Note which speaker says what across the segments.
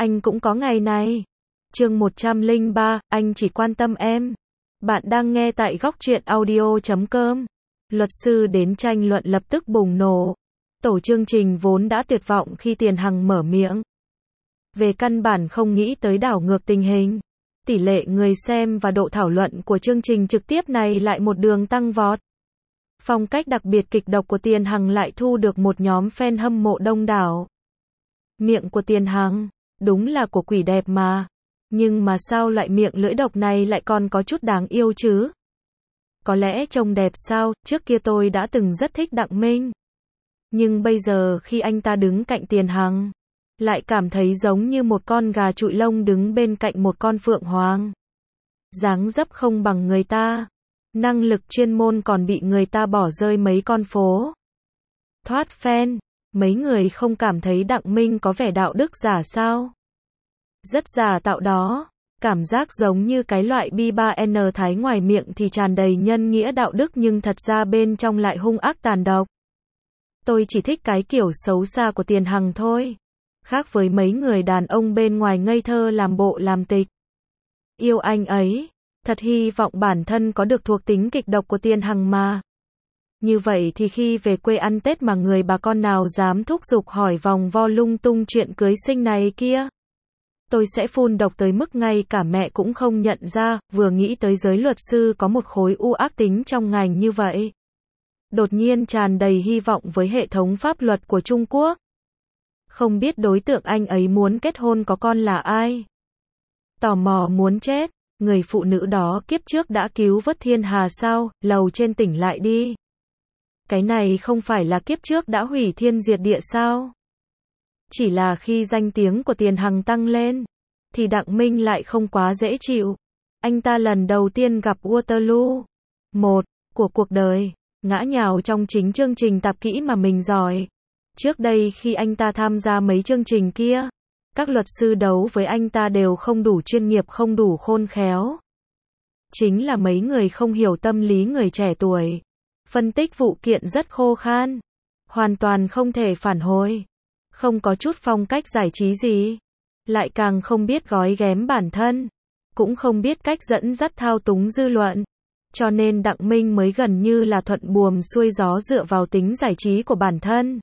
Speaker 1: anh cũng có ngày này. Chương 103, anh chỉ quan tâm em. Bạn đang nghe tại góc truyện audio.com. Luật sư đến tranh luận lập tức bùng nổ. Tổ chương trình vốn đã tuyệt vọng khi Tiền Hằng mở miệng. Về căn bản không nghĩ tới đảo ngược tình hình. Tỷ lệ người xem và độ thảo luận của chương trình trực tiếp này lại một đường tăng vọt. Phong cách đặc biệt kịch độc của Tiền Hằng lại thu được một nhóm fan hâm mộ đông đảo. Miệng của Tiền Hằng, đúng là của quỷ đẹp mà. Nhưng mà sao loại miệng lưỡi độc này lại còn có chút đáng yêu chứ? Có lẽ trông đẹp sao, trước kia tôi đã từng rất thích Đặng Minh. Nhưng bây giờ khi anh ta đứng cạnh Tiền Hằng, lại cảm thấy giống như một con gà trụi lông đứng bên cạnh một con phượng hoàng. Dáng dấp không bằng người ta. Năng lực chuyên môn còn bị người ta bỏ rơi mấy con phố. Thoát fan, mấy người không cảm thấy Đặng Minh có vẻ đạo đức giả sao? Rất giả tạo đó, cảm giác giống như cái loại B3N thái ngoài miệng thì tràn đầy nhân nghĩa đạo đức nhưng thật ra bên trong lại hung ác tàn độc. Tôi chỉ thích cái kiểu xấu xa của Tiền Hằng thôi. Khác với mấy người đàn ông bên ngoài ngây thơ làm bộ làm tịch. Yêu anh ấy, thật hy vọng bản thân có được thuộc tính kịch độc của Tiền Hằng mà. Như vậy thì khi về quê ăn Tết mà người bà con nào dám thúc giục hỏi vòng vo lung tung chuyện cưới sinh này kia. Tôi sẽ phun độc tới mức ngay cả mẹ cũng không nhận ra, vừa nghĩ tới giới luật sư có một khối u ác tính trong ngành như vậy. Đột nhiên tràn đầy hy vọng với hệ thống pháp luật của Trung Quốc. Không biết đối tượng anh ấy muốn kết hôn có con là ai? Tò mò muốn chết, người phụ nữ đó kiếp trước đã cứu vớt thiên hà sao, lầu trên tỉnh lại đi. Cái này không phải là kiếp trước đã hủy thiên diệt địa sao? Chỉ là khi danh tiếng của Tiền Hằng tăng lên, thì Đặng Minh lại không quá dễ chịu. Anh ta lần đầu tiên gặp Waterloo 1 của cuộc đời, ngã nhào trong chính chương trình tạp kỹ mà mình giỏi. Trước đây khi anh ta tham gia mấy chương trình kia, các luật sư đấu với anh ta đều không đủ chuyên nghiệp, không đủ khôn khéo. Chính là mấy người không hiểu tâm lý người trẻ tuổi. Phân tích vụ kiện rất khô khan, hoàn toàn không thể phản hồi. Không có chút phong cách giải trí gì. Lại càng không biết gói ghém bản thân. Cũng không biết cách dẫn dắt thao túng dư luận. Cho nên Đặng Minh mới gần như là thuận buồm xuôi gió dựa vào tính giải trí của bản thân.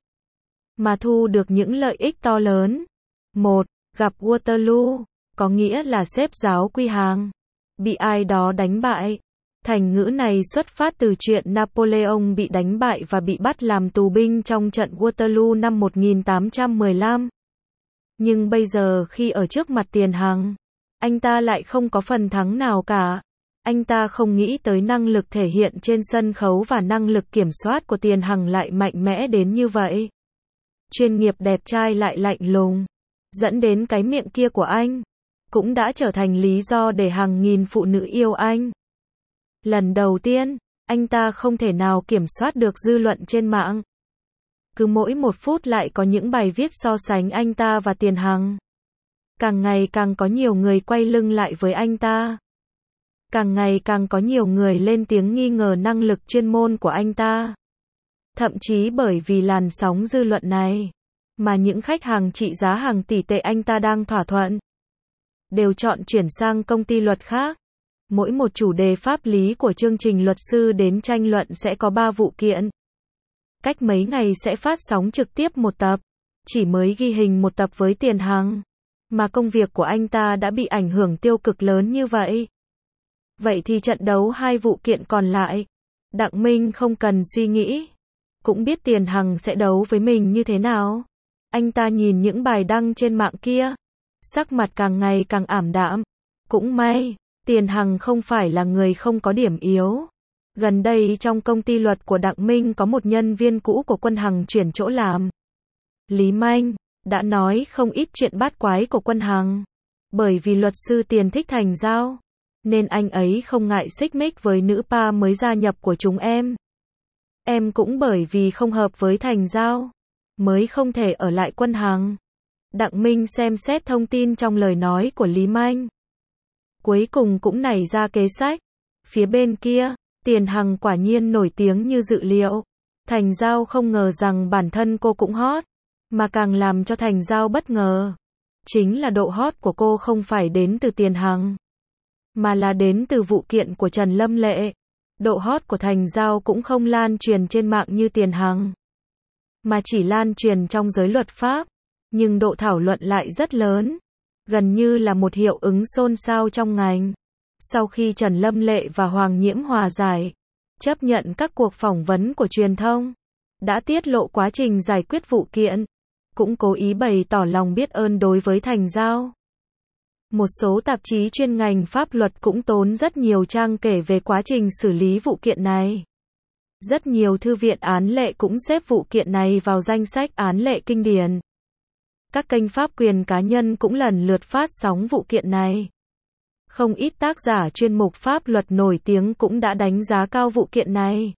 Speaker 1: Mà thu được những lợi ích to lớn. 1. Gặp Waterloo, có nghĩa là xếp giáo quy hàng. Bị ai đó đánh bại. Thành ngữ này xuất phát từ chuyện Napoleon bị đánh bại và bị bắt làm tù binh trong trận Waterloo năm 1815. Nhưng bây giờ khi ở trước mặt Tiền Hằng, anh ta lại không có phần thắng nào cả. Anh ta không nghĩ tới năng lực thể hiện trên sân khấu và năng lực kiểm soát của Tiền Hằng lại mạnh mẽ đến như vậy. Chuyên nghiệp đẹp trai lại lạnh lùng. Dẫn đến cái miệng kia của anh, cũng đã trở thành lý do để hàng nghìn phụ nữ yêu anh. Lần đầu tiên, anh ta không thể nào kiểm soát được dư luận trên mạng. Cứ mỗi một phút lại có những bài viết so sánh anh ta và Tiền Hằng. Càng ngày càng có nhiều người quay lưng lại với anh ta. Càng ngày càng có nhiều người lên tiếng nghi ngờ năng lực chuyên môn của anh ta. Thậm chí bởi vì làn sóng dư luận này, mà những khách hàng trị giá hàng tỷ tệ anh ta đang thỏa thuận, đều chọn chuyển sang công ty luật khác. Mỗi một chủ đề pháp lý của chương trình luật sư đến tranh luận sẽ có 3 vụ kiện. Cách mấy ngày sẽ phát sóng trực tiếp một tập. Chỉ mới ghi hình một tập với Tiền Hằng, mà công việc của anh ta đã bị ảnh hưởng tiêu cực lớn như vậy. Vậy thì trận đấu 2 vụ kiện còn lại, Đặng Minh không cần suy nghĩ, cũng biết Tiền Hằng sẽ đấu với mình như thế nào. Anh ta nhìn những bài đăng trên mạng kia, sắc mặt càng ngày càng ảm đạm. Cũng may, Tiền Hằng không phải là người không có điểm yếu. Gần đây trong công ty luật của Đặng Minh có một nhân viên cũ của Quân Hằng chuyển chỗ làm. Lý Manh đã nói không ít chuyện bát quái của Quân Hằng. Bởi vì luật sư Tiền thích Thành Giao, nên anh ấy không ngại xích mích với nữ pa mới gia nhập của chúng em. Em cũng bởi vì không hợp với Thành Giao, mới không thể ở lại Quân Hằng. Đặng Minh xem xét thông tin trong lời nói của Lý Manh. Cuối cùng cũng nảy ra kế sách. Phía bên kia, Tiền Hằng quả nhiên nổi tiếng như dự liệu. Thành Giao không ngờ rằng bản thân cô cũng hot, mà càng làm cho Thành Giao bất ngờ. Chính là độ hot của cô không phải đến từ Tiền Hằng, mà là đến từ vụ kiện của Trần Lâm Lệ. Độ hot của Thành Giao cũng không lan truyền trên mạng như Tiền Hằng, mà chỉ lan truyền trong giới luật pháp. Nhưng độ thảo luận lại rất lớn, gần như là một hiệu ứng xôn xao trong ngành. Sau khi Trần Lâm Lệ và Hoàng Nhiễm hòa giải, chấp nhận các cuộc phỏng vấn của truyền thông, đã tiết lộ quá trình giải quyết vụ kiện, cũng cố ý bày tỏ lòng biết ơn đối với Thành Giao. Một số tạp chí chuyên ngành pháp luật cũng tốn rất nhiều trang kể về quá trình xử lý vụ kiện này. Rất nhiều thư viện án lệ cũng xếp vụ kiện này vào danh sách án lệ kinh điển. Các kênh pháp quyền cá nhân cũng lần lượt phát sóng vụ kiện này. Không ít tác giả chuyên mục pháp luật nổi tiếng cũng đã đánh giá cao vụ kiện này.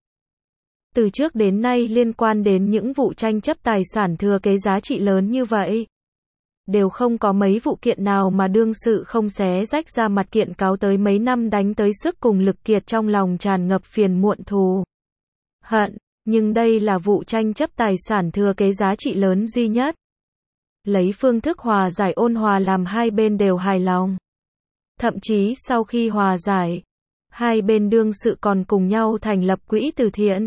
Speaker 1: Từ trước đến nay liên quan đến những vụ tranh chấp tài sản thừa kế giá trị lớn như vậy, đều không có mấy vụ kiện nào mà đương sự không xé rách ra mặt kiện cáo tới mấy năm đánh tới sức cùng lực kiệt trong lòng tràn ngập phiền muộn thù hận, nhưng đây là vụ tranh chấp tài sản thừa kế giá trị lớn duy nhất. Lấy phương thức hòa giải ôn hòa làm hai bên đều hài lòng. Thậm chí sau khi hòa giải, hai bên đương sự còn cùng nhau thành lập quỹ từ thiện.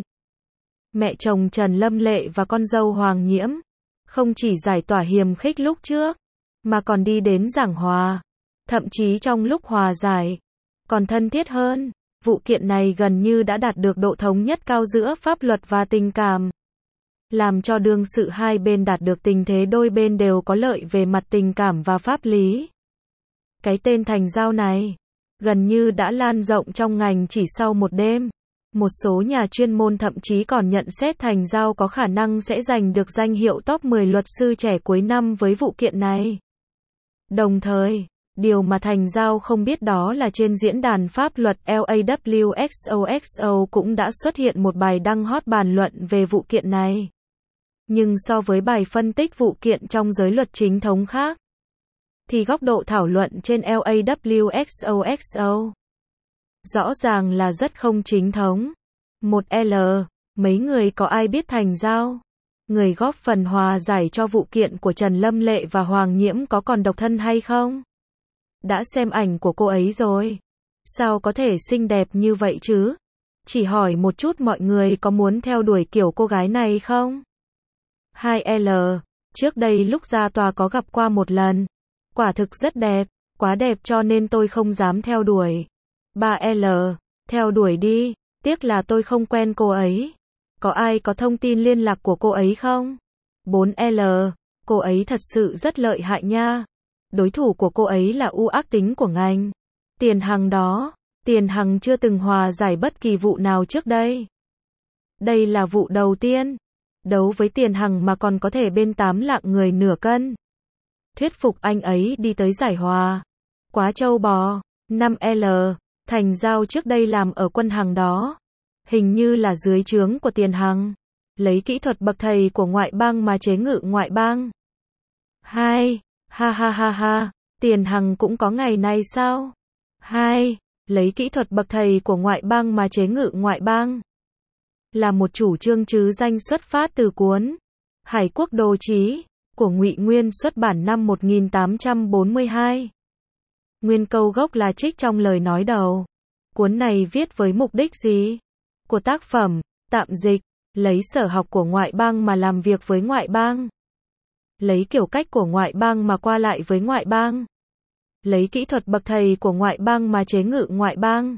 Speaker 1: Mẹ chồng Trần Lâm Lệ và con dâu Hoàng Nhiễm không chỉ giải tỏa hiềm khích lúc trước, mà còn đi đến giảng hòa. Thậm chí trong lúc hòa giải, còn thân thiết hơn. Vụ kiện này gần như đã đạt được độ thống nhất cao giữa pháp luật và tình cảm, làm cho đương sự hai bên đạt được tình thế đôi bên đều có lợi về mặt tình cảm và pháp lý. Cái tên Thành Giao này gần như đã lan rộng trong ngành chỉ sau một đêm. Một số nhà chuyên môn thậm chí còn nhận xét Thành Giao có khả năng sẽ giành được danh hiệu top 10 luật sư trẻ cuối năm với vụ kiện này. Đồng thời, điều mà Thành Giao không biết đó là trên diễn đàn pháp luật LAWXOXO cũng đã xuất hiện một bài đăng hot bàn luận về vụ kiện này. Nhưng so với bài phân tích vụ kiện trong giới luật chính thống khác, thì góc độ thảo luận trên LAWXOXO rõ ràng là rất không chính thống. 1L. Mấy người có ai biết Thành Giao, người góp phần hòa giải cho vụ kiện của Trần Lâm Lệ và Hoàng Nhiễm có còn độc thân hay không? Đã xem ảnh của cô ấy rồi. Sao có thể xinh đẹp như vậy chứ? Chỉ hỏi một chút mọi người có muốn theo đuổi kiểu cô gái này không? 2L. Trước đây lúc ra tòa có gặp qua một lần. Quả thực rất đẹp, quá đẹp cho nên tôi không dám theo đuổi. 3L. Theo đuổi đi, tiếc là tôi không quen cô ấy. Có ai có thông tin liên lạc của cô ấy không? 4L. Cô ấy thật sự rất lợi hại nha. Đối thủ của cô ấy là ác tính của ngành. Tiền Hằng đó. Tiền Hằng chưa từng hòa giải bất kỳ vụ nào trước đây. Đây là vụ đầu tiên. Đấu với Tiền Hằng mà còn có thể bên 8 lạng người nửa cân. Thuyết phục anh ấy đi tới giải hòa. Quá trâu bò. 5L. Thành Giao trước đây làm ở Quân Hằng đó. Hình như là dưới trướng của Tiền Hằng. Lấy kỹ thuật bậc thầy của ngoại bang mà chế ngự ngoại bang. 2. Ha ha ha ha. Tiền Hằng cũng có ngày này sao? 2. Lấy kỹ thuật bậc thầy của ngoại bang mà chế ngự ngoại bang. Là một chủ trương trứ danh xuất phát từ cuốn Hải Quốc Đồ Chí của Ngụy Nguyên xuất bản năm 1842. Nguyên câu gốc là trích trong lời nói đầu. Cuốn này viết với mục đích gì? Của tác phẩm, tạm dịch, lấy sở học của ngoại bang mà làm việc với ngoại bang. Lấy kiểu cách của ngoại bang mà qua lại với ngoại bang. Lấy kỹ thuật bậc thầy của ngoại bang mà chế ngự ngoại bang.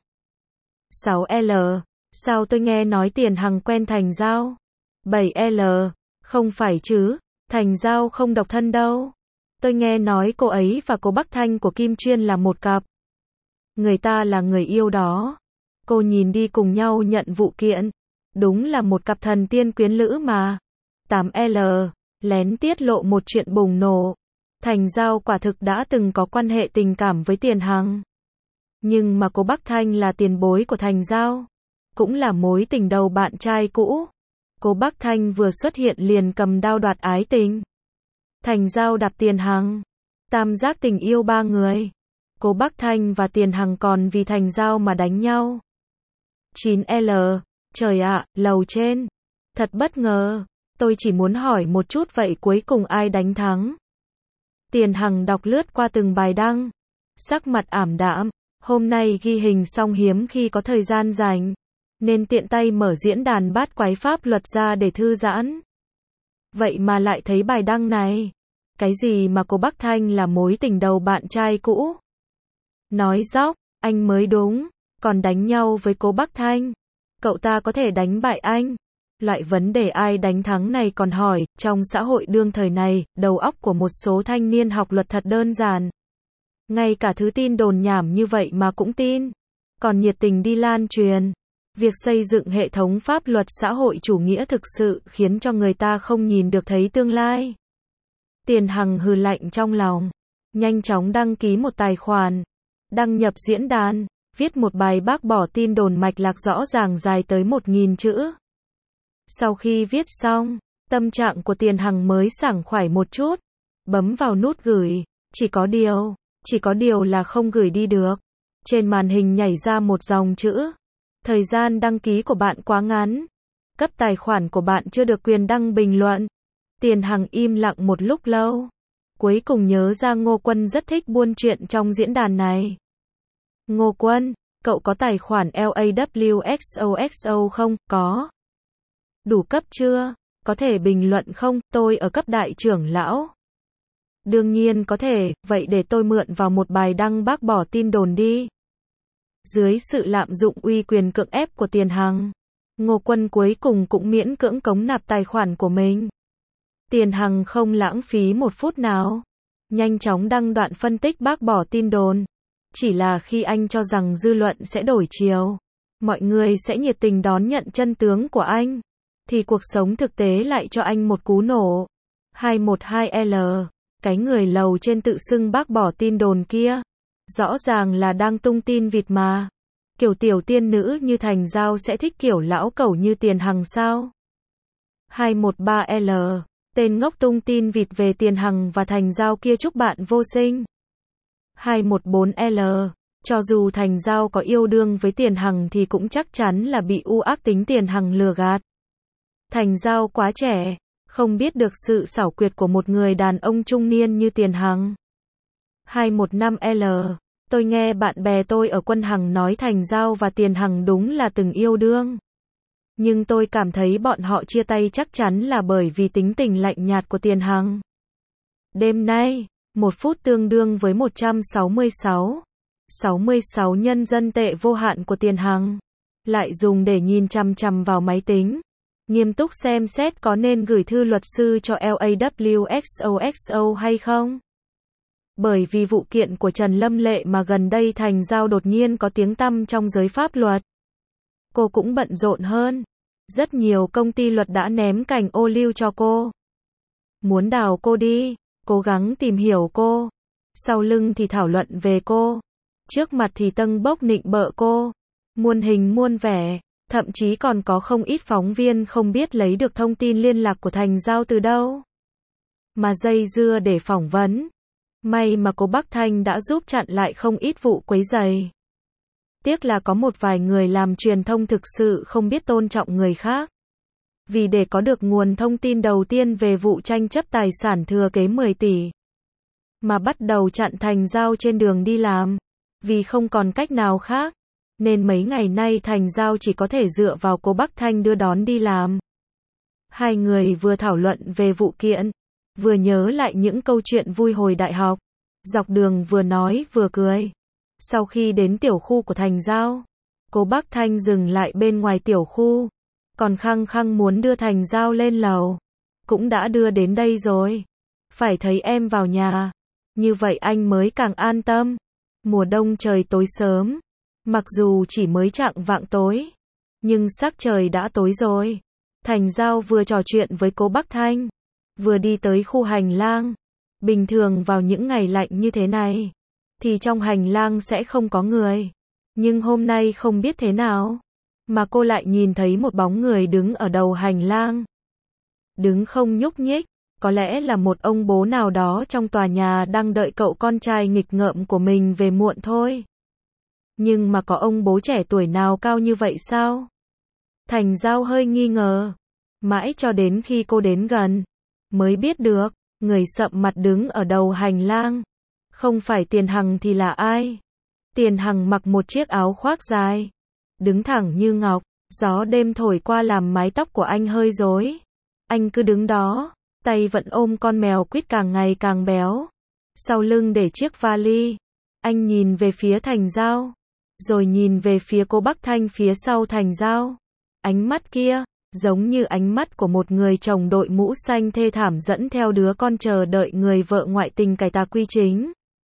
Speaker 1: 6L. Sao tôi nghe nói Tiền Hằng quen Thành Giao? 7L. Không phải chứ, Thành Giao không độc thân đâu. Tôi nghe nói cô ấy và cô Bắc Thanh của Kim Chuyên là một cặp. Người ta là người yêu đó. Cô nhìn đi cùng nhau nhận vụ kiện. Đúng là một cặp thần tiên quyến lữ mà. 8L. Lén tiết lộ một chuyện bùng nổ. Thành Giao quả thực đã từng có quan hệ tình cảm với Tiền Hằng. Nhưng mà cô Bắc Thanh là tiền bối của Thành Giao. Cũng là mối tình đầu bạn trai cũ. Cô Bắc Thanh vừa xuất hiện liền cầm đao đoạt ái tình. Thành Giao đạp Tiền Hằng. Tam giác tình yêu ba người. Cô Bắc Thanh và Tiền Hằng còn vì Thành Giao mà đánh nhau. 9L. Trời ạ, lầu trên. Thật bất ngờ. Tôi chỉ muốn hỏi một chút vậy cuối cùng ai đánh thắng? Tiền Hằng đọc lướt qua từng bài đăng, sắc mặt ảm đạm, hôm nay ghi hình xong hiếm khi có thời gian rảnh, nên tiện tay mở diễn đàn bát quái pháp luật ra để thư giãn. Vậy mà lại thấy bài đăng này. Cái gì mà cô Bắc Thanh là mối tình đầu bạn trai cũ? Nói dóc, anh mới đúng, còn đánh nhau với cô Bắc Thanh. Cậu ta có thể đánh bại anh. Loại vấn đề ai đánh thắng này còn hỏi, trong xã hội đương thời này, đầu óc của một số thanh niên học luật thật đơn giản. Ngay cả thứ tin đồn nhảm như vậy mà cũng tin. Còn nhiệt tình đi lan truyền. Việc xây dựng hệ thống pháp luật xã hội chủ nghĩa thực sự khiến cho người ta không nhìn được thấy tương lai. Tiền Hằng hừ lạnh trong lòng, nhanh chóng đăng ký một tài khoản, đăng nhập diễn đàn, viết một bài bác bỏ tin đồn mạch lạc rõ ràng dài tới 1000 chữ. Sau khi viết xong, tâm trạng của Tiền Hằng mới sảng khoái một chút, bấm vào nút gửi, chỉ có điều là không gửi đi được. Trên màn hình nhảy ra một dòng chữ. Thời gian đăng ký của bạn quá ngắn. Cấp tài khoản của bạn chưa được quyền đăng bình luận. Tiền Hằng im lặng một lúc lâu. Cuối cùng nhớ ra Ngô Quân rất thích buôn chuyện trong diễn đàn này. Ngô Quân, cậu có tài khoản LAWXOXO không? Có. Đủ cấp chưa? Có thể bình luận không? Tôi ở cấp đại trưởng lão. Đương nhiên có thể, vậy để tôi mượn vào một bài đăng bác bỏ tin đồn đi. Dưới sự lạm dụng uy quyền cưỡng ép của Tiền Hằng, Ngô Quân cuối cùng cũng miễn cưỡng cống nạp tài khoản của mình. Tiền Hằng không lãng phí một phút nào, nhanh chóng đăng đoạn phân tích bác bỏ tin đồn. Chỉ là khi anh cho rằng dư luận sẽ đổi chiều, mọi người sẽ nhiệt tình đón nhận chân tướng của anh, thì cuộc sống thực tế lại cho anh một cú nổ. 212L, cái người lầu trên tự xưng bác bỏ tin đồn kia, rõ ràng là đang tung tin vịt mà. Kiểu tiểu tiên nữ như Thành Giao sẽ thích kiểu lão cẩu như Tiền Hằng sao? 213L, tên ngốc tung tin vịt về Tiền Hằng và Thành Giao kia chúc bạn vô sinh. 214L, cho dù Thành Giao có yêu đương với Tiền Hằng thì cũng chắc chắn là bị u ác tính Tiền Hằng lừa gạt. Thành Giao quá trẻ, không biết được sự xảo quyệt của một người đàn ông trung niên như Tiền Hằng. 215L, tôi nghe bạn bè tôi ở Quân Hằng nói Thành Giao và Tiền Hằng đúng là từng yêu đương. Nhưng tôi cảm thấy bọn họ chia tay chắc chắn là bởi vì tính tình lạnh nhạt của Tiền Hằng. Đêm nay, 1 phút tương đương với 166 nhân dân tệ vô hạn của Tiền Hằng, lại dùng để nhìn chằm chằm vào máy tính, nghiêm túc xem xét có nên gửi thư luật sư cho LAWXOXO hay không. Bởi vì vụ kiện của Trần Lâm Lệ mà gần đây Thành Giao đột nhiên có tiếng tăm trong giới pháp luật. Cô cũng bận rộn hơn. Rất nhiều công ty luật đã ném cành ô liu cho cô. Muốn đào cô đi, cố gắng tìm hiểu cô. Sau lưng thì thảo luận về cô. Trước mặt thì tâng bốc nịnh bợ cô. Muôn hình muôn vẻ. Thậm chí còn có không ít phóng viên không biết lấy được thông tin liên lạc của Thành Giao từ đâu, mà dây dưa để phỏng vấn. May mà cô Bắc Thanh đã giúp chặn lại không ít vụ quấy rầy. Tiếc là có một vài người làm truyền thông thực sự không biết tôn trọng người khác. Vì để có được nguồn thông tin đầu tiên về vụ tranh chấp tài sản thừa kế 10 tỷ, mà bắt đầu chặn Thành Giao trên đường đi làm. Vì không còn cách nào khác, nên mấy ngày nay Thành Giao chỉ có thể dựa vào cô Bắc Thanh đưa đón đi làm. Hai người vừa thảo luận về vụ kiện, vừa nhớ lại những câu chuyện vui hồi đại học. Dọc đường vừa nói vừa cười. Sau khi đến tiểu khu của Thành Giao, cô Bắc Thanh dừng lại bên ngoài tiểu khu, còn khăng khăng muốn đưa Thành Giao lên lầu. Cũng đã đưa đến đây rồi, phải thấy em vào nhà, như vậy anh mới càng an tâm. Mùa đông trời tối sớm, mặc dù chỉ mới chạng vạng tối, nhưng sắc trời đã tối rồi. Thành Giao vừa trò chuyện với cô Bắc Thanh, vừa đi tới khu hành lang. Bình thường vào những ngày lạnh như thế này, thì trong hành lang sẽ không có người. Nhưng hôm nay không biết thế nào, mà cô lại nhìn thấy một bóng người đứng ở đầu hành lang. Đứng không nhúc nhích, có lẽ là một ông bố nào đó trong tòa nhà đang đợi cậu con trai nghịch ngợm của mình về muộn thôi. Nhưng mà có ông bố trẻ tuổi nào cao như vậy sao? Thành Giao hơi nghi ngờ. Mãi cho đến khi cô đến gần, mới biết được, Người sậm mặt đứng ở đầu hành lang. Không phải Tiền Hằng thì là ai? Tiền Hằng mặc một chiếc áo khoác dài, đứng thẳng như ngọc, gió đêm thổi qua làm mái tóc của anh hơi rối. Anh cứ đứng đó, tay vẫn ôm con mèo quýt càng ngày càng béo. Sau lưng để chiếc vali. Anh nhìn về phía Thành Giao, rồi nhìn về phía cô Bắc Thanh phía sau Thành Giao. Ánh mắt kia, giống như ánh mắt của một người chồng đội mũ xanh thê thảm dẫn theo đứa con chờ đợi người vợ ngoại tình cải tà quy chính.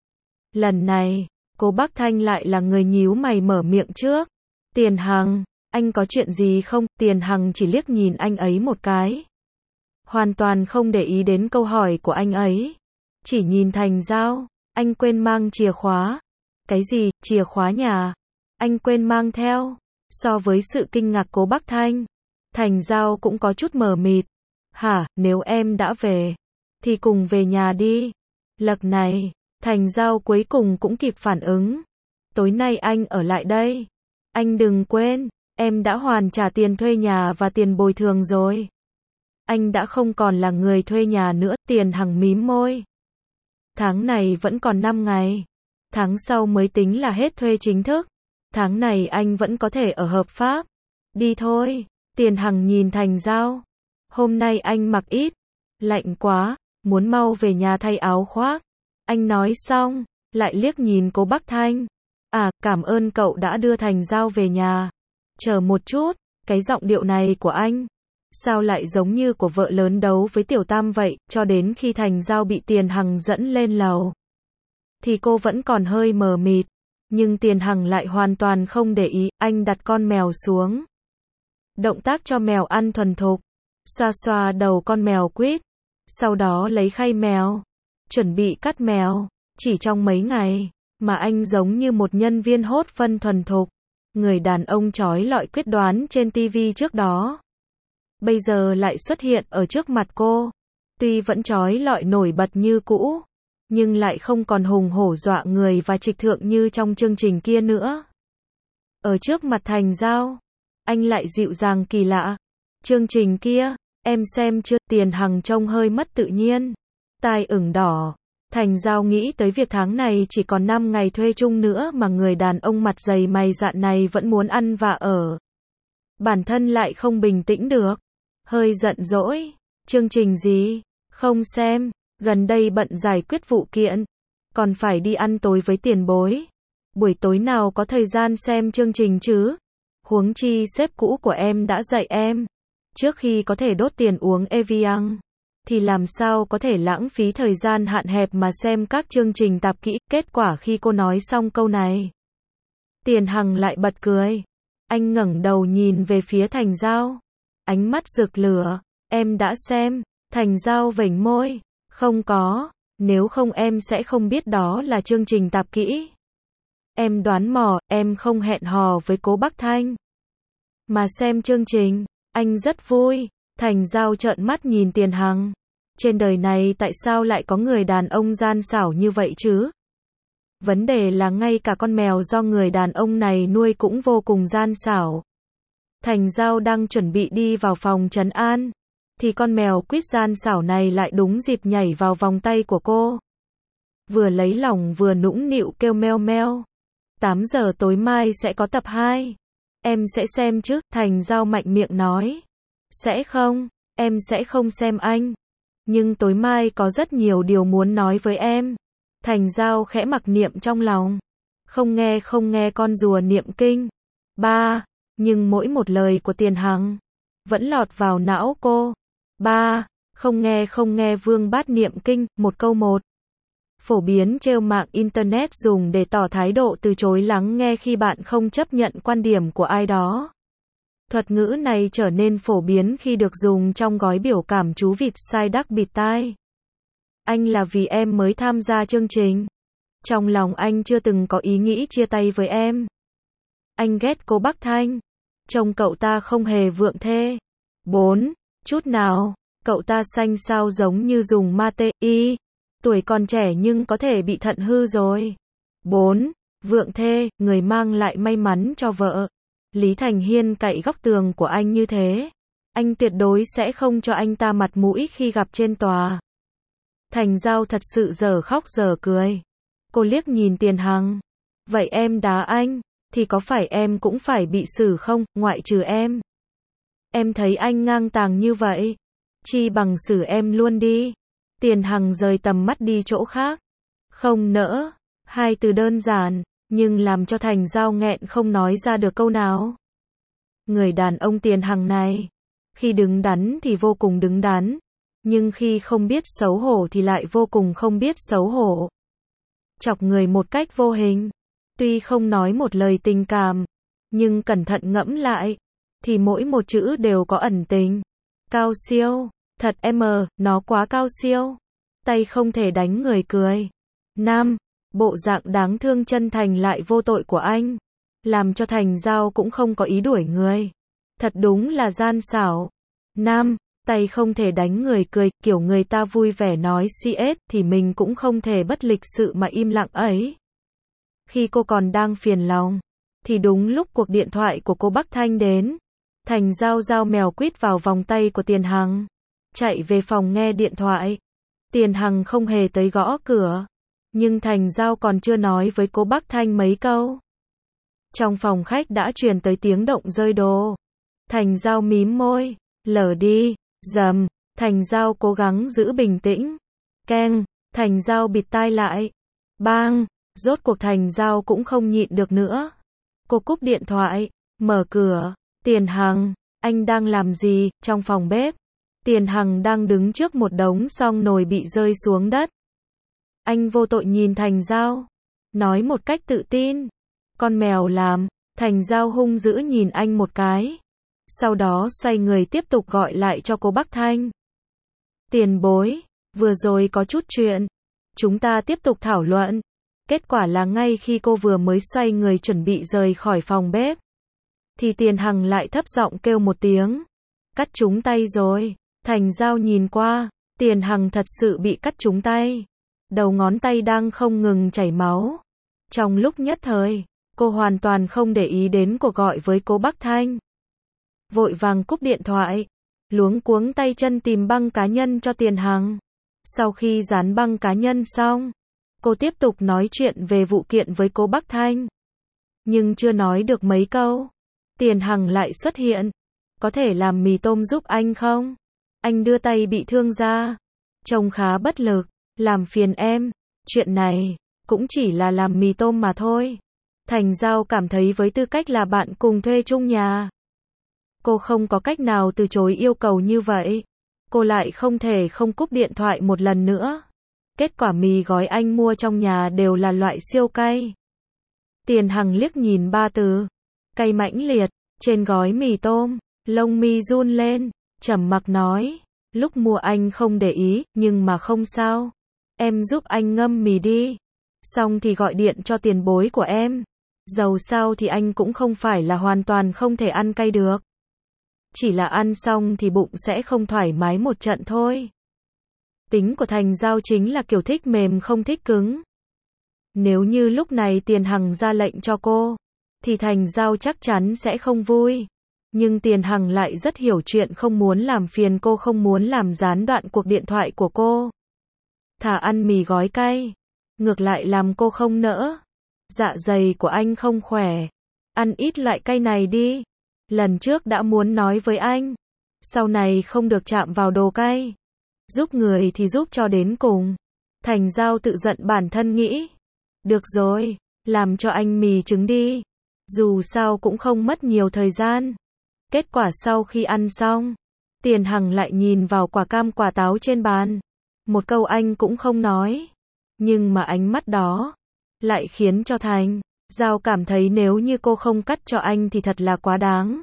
Speaker 1: Lần này, cô Bắc Thanh lại là người nhíu mày mở miệng trước. Tiền Hằng, anh có chuyện gì không? Tiền Hằng chỉ liếc nhìn anh ấy một cái, hoàn toàn không để ý đến câu hỏi của anh ấy. Chỉ nhìn Thành Giao, anh quên mang chìa khóa. Cái gì, chìa khóa nhà? Anh quên mang theo. So với sự kinh ngạc cô Bắc Thanh, Thành Giao cũng có chút mờ mịt. Hả, nếu em đã về, thì cùng về nhà đi. Lần này, Thành Giao cuối cùng cũng kịp phản ứng. Tối nay anh ở lại đây. Anh đừng quên, em đã hoàn trả tiền thuê nhà và tiền bồi thường rồi. Anh đã không còn là người thuê nhà nữa. Tiền Hằng mím môi. Tháng này vẫn còn 5 ngày. Tháng sau mới tính là hết thuê chính thức. Tháng này anh vẫn có thể ở hợp pháp. Đi thôi. Tiền Hằng nhìn Thành Giao. Hôm nay anh mặc ít. Lạnh quá, muốn mau về nhà thay áo khoác. Anh nói xong, lại liếc nhìn cô Bắc Thanh. À, cảm ơn cậu đã đưa Thành Giao về nhà. Chờ một chút, cái giọng điệu này của anh, sao lại giống như của vợ lớn đấu với Tiểu Tam vậy? Cho đến khi Thành Giao bị Tiền Hằng dẫn lên lầu, thì cô vẫn còn hơi mờ mịt. Nhưng Tiền Hằng lại hoàn toàn không để ý. Anh đặt con mèo xuống. Động tác cho mèo ăn thuần thục. Xoa xoa đầu con mèo quýt. Sau đó lấy khay mèo, chuẩn bị cắt mèo. Chỉ trong mấy ngày, mà anh giống như một nhân viên hốt phân thuần thục. Người đàn ông chói lọi quyết đoán trên TV trước đó, bây giờ lại xuất hiện ở trước mặt cô. Tuy vẫn chói lọi nổi bật như cũ, nhưng lại không còn hùng hổ dọa người và trịch thượng như trong chương trình kia nữa. Ở trước mặt Thành Giao, anh lại dịu dàng kỳ lạ. Chương trình kia, em xem chưa? Tiền Hằng trông hơi mất tự nhiên, tai ửng đỏ. Thành Giao nghĩ tới việc tháng này chỉ còn 5 ngày thuê chung nữa mà người đàn ông mặt dày mày dạn này vẫn muốn ăn và ở. Bản thân lại không bình tĩnh được. Hơi giận dỗi. Chương trình gì? Không xem. Gần đây bận giải quyết vụ kiện. Còn phải đi ăn tối với tiền bối. Buổi tối nào có thời gian xem chương trình chứ? Huống chi sếp cũ của em đã dạy em. Trước khi có thể đốt tiền uống Evian, thì làm sao có thể lãng phí thời gian hạn hẹp mà xem các chương trình tạp kỹ. Kết quả khi cô nói xong câu này, Tiền Hằng lại bật cười. Anh ngẩng đầu nhìn về phía Thành Giao, ánh mắt rực lửa. Em đã xem. Thành Giao vểnh môi. Không có, nếu không em sẽ không biết đó là chương trình tạp kỹ. Em đoán mò, em không hẹn hò với cố Bắc Thanh, mà xem chương trình. Anh rất vui. Thành Giao trợn mắt nhìn Tiền Hằng. Trên đời này tại sao lại có người đàn ông gian xảo như vậy chứ? Vấn đề là ngay cả con mèo do người đàn ông này nuôi cũng vô cùng gian xảo. Thành Giao đang chuẩn bị đi vào phòng trấn an, thì con mèo quýt gian xảo này lại đúng dịp nhảy vào vòng tay của cô. Vừa lấy lòng vừa nũng nịu kêu meo meo. 8 giờ tối mai sẽ có tập 2. Em sẽ xem chứ? Thành Giao mạnh miệng nói. Sẽ không, em sẽ không xem anh. Nhưng tối mai có rất nhiều điều muốn nói với em. Thành Giao khẽ mặc niệm trong lòng. Không nghe con rùa niệm kinh. Ba, nhưng mỗi một lời của Tiền Hằng vẫn lọt vào não cô. Ba, không nghe Vương Bát niệm kinh, một câu một. Phổ biến trên mạng Internet dùng để tỏ thái độ từ chối lắng nghe khi bạn không chấp nhận quan điểm của ai đó. Thuật ngữ này trở nên phổ biến khi được dùng trong gói biểu cảm chú vịt sai đắc bịt tai. Anh là vì em mới tham gia chương trình. Trong lòng anh chưa từng có ý nghĩ chia tay với em. Anh ghét cô Bắc Thanh. Trông cậu ta không hề vượng thê. 4. Chút nào. Cậu ta xanh xao giống như dùng ma tê. Y. Tuổi còn trẻ nhưng có thể bị thận hư rồi. 4. Vượng thê, người mang lại may mắn cho vợ. Lý Thành Hiên cậy góc tường của anh như thế. Anh tuyệt đối sẽ không cho anh ta mặt mũi khi gặp trên tòa. Thành Giao thật sự giờ khóc giờ cười. Cô liếc nhìn Tiền Hằng. Vậy em đá anh, thì có phải em cũng phải bị xử không, ngoại trừ em? Em thấy anh ngang tàng như vậy, chi bằng xử em luôn đi. Tiền Hằng rời tầm mắt đi chỗ khác. Không nỡ, hai từ đơn giản, nhưng làm cho Thành Giao nghẹn không nói ra được câu nào. Người đàn ông Tiền Hằng này, khi đứng đắn thì vô cùng đứng đắn, nhưng khi không biết xấu hổ thì lại vô cùng không biết xấu hổ. Chọc người một cách vô hình, tuy không nói một lời tình cảm, nhưng cẩn thận ngẫm lại, thì mỗi một chữ đều có ẩn tình. Cao siêu, thật nó quá cao siêu. Tay không thể đánh người cười. Nam, bộ dạng đáng thương chân thành lại vô tội của anh, làm cho Thành Giao cũng không có ý đuổi người. Thật đúng là gian xảo. Nam, tay không thể đánh người cười, kiểu người ta vui vẻ nói CS thì mình cũng không thể bất lịch sự mà im lặng ấy. Khi cô còn đang phiền lòng, thì đúng lúc cuộc điện thoại của cô Bắc Thanh đến. Thành Giao giao mèo quýt vào vòng tay của Tiền Hằng, chạy về phòng nghe điện thoại. Tiền Hằng không hề tới gõ cửa, nhưng Thành Giao còn chưa nói với cô Bắc Thanh mấy câu. Trong phòng khách đã truyền tới tiếng động rơi đồ. Thành Giao mím môi, lờ đi, dầm. Thành Giao cố gắng giữ bình tĩnh. Keng, Thành Giao bịt tai lại. Bang, rốt cuộc Thành Giao cũng không nhịn được nữa. Cô cúp điện thoại, mở cửa. Tiền Hằng, anh đang làm gì? Trong phòng bếp, Tiền Hằng đang đứng trước một đống xong nồi bị rơi xuống đất. Anh vô tội nhìn Thành Giao, nói một cách tự tin. Con mèo làm. Thành Giao hung dữ nhìn anh một cái. Sau đó xoay người tiếp tục gọi lại cho cô Bắc Thanh. Tiền bối, vừa rồi có chút chuyện. Chúng ta tiếp tục thảo luận. Kết quả là ngay khi cô vừa mới xoay người chuẩn bị rời khỏi phòng bếp, thì Tiền Hằng lại thấp giọng kêu một tiếng. Cắt trúng tay rồi. Thành Giao nhìn qua, Tiền Hằng thật sự bị cắt trúng tay. Đầu ngón tay đang không ngừng chảy máu. Trong lúc nhất thời, cô hoàn toàn không để ý đến cuộc gọi với cô Bắc Thanh. Vội vàng cúp điện thoại, luống cuống tay chân tìm băng cá nhân cho Tiền Hằng. Sau khi dán băng cá nhân xong, cô tiếp tục nói chuyện về vụ kiện với cô Bắc Thanh. Nhưng chưa nói được mấy câu, Tiền Hằng lại xuất hiện. Có thể làm mì tôm giúp anh không? Anh đưa tay bị thương ra, trông khá bất lực. Làm phiền em, chuyện này cũng chỉ là làm mì tôm mà thôi. Thành Giao cảm thấy với tư cách là bạn cùng thuê chung nhà, cô không có cách nào từ chối yêu cầu như vậy. Cô lại không thể không cúp điện thoại một lần nữa. Kết quả mì gói anh mua trong nhà đều là loại siêu cay. Tiền Hằng liếc nhìn ba từ cay mãnh liệt trên gói mì tôm, lông mi run lên, trầm mặc nói, lúc mua anh không để ý, nhưng mà không sao. Em giúp anh ngâm mì đi. Xong thì gọi điện cho tiền bối của em. Dầu sao thì anh cũng không phải là hoàn toàn không thể ăn cay được. Chỉ là ăn xong thì bụng sẽ không thoải mái một trận thôi. Tính của Thành Giao chính là kiểu thích mềm không thích cứng. Nếu như lúc này Tiền Hằng ra lệnh cho cô, thì Thành Giao chắc chắn sẽ không vui. Nhưng Tiền Hằng lại rất hiểu chuyện, không muốn làm phiền cô, không muốn làm gián đoạn cuộc điện thoại của cô. Thà ăn mì gói cay, ngược lại làm cô không nỡ. Dạ dày của anh không khỏe, ăn ít loại cay này đi. Lần trước đã muốn nói với anh, sau này không được chạm vào đồ cay. Giúp người thì giúp cho đến cùng. Thành Giao tự giận bản thân nghĩ, được rồi, làm cho anh mì trứng đi. Dù sao cũng không mất nhiều thời gian. Kết quả sau khi ăn xong, Tiền Hằng lại nhìn vào quả cam quả táo trên bàn. Một câu anh cũng không nói. Nhưng mà ánh mắt đó lại khiến cho Thành Giao cảm thấy nếu như cô không cắt cho anh thì thật là quá đáng.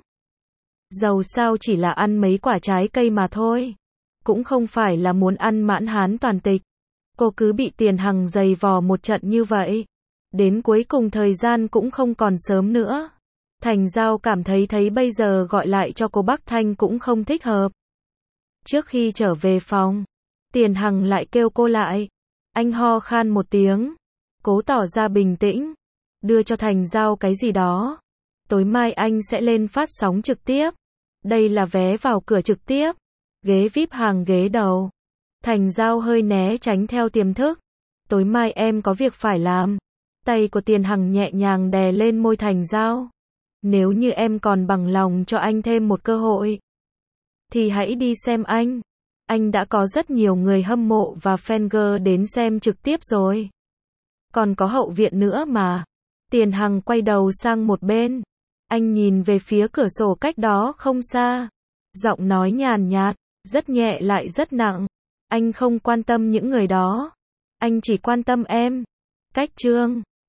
Speaker 1: Dầu sao chỉ là ăn mấy quả trái cây mà thôi, cũng không phải là muốn ăn mãn hán toàn tịch. Cô cứ bị Tiền Hằng giày vò một trận như vậy. Đến cuối cùng thời gian cũng không còn sớm nữa. Thành Giao cảm thấy bây giờ gọi lại cho cô Bắc Thanh cũng không thích hợp. Trước khi trở về phòng, Tiền Hằng lại kêu cô lại. Anh ho khan một tiếng, cố tỏ ra bình tĩnh, đưa cho Thành Giao cái gì đó. Tối mai anh sẽ lên phát sóng trực tiếp. Đây là vé vào cửa trực tiếp, ghế VIP hàng ghế đầu. Thành Giao hơi né tránh theo tiềm thức. Tối mai em có việc phải làm. Tay của Tiền Hằng nhẹ nhàng đè lên môi Thành Giao. Nếu như em còn bằng lòng cho anh thêm một cơ hội, thì hãy đi xem anh. Anh đã có rất nhiều người hâm mộ và fan girl đến xem trực tiếp rồi. Còn có hậu viện nữa mà. Tiền Hằng quay đầu sang một bên. Anh nhìn về phía cửa sổ cách đó không xa. Giọng nói nhàn nhạt, rất nhẹ lại rất nặng. Anh không quan tâm những người đó. Anh chỉ quan tâm em. Cách chương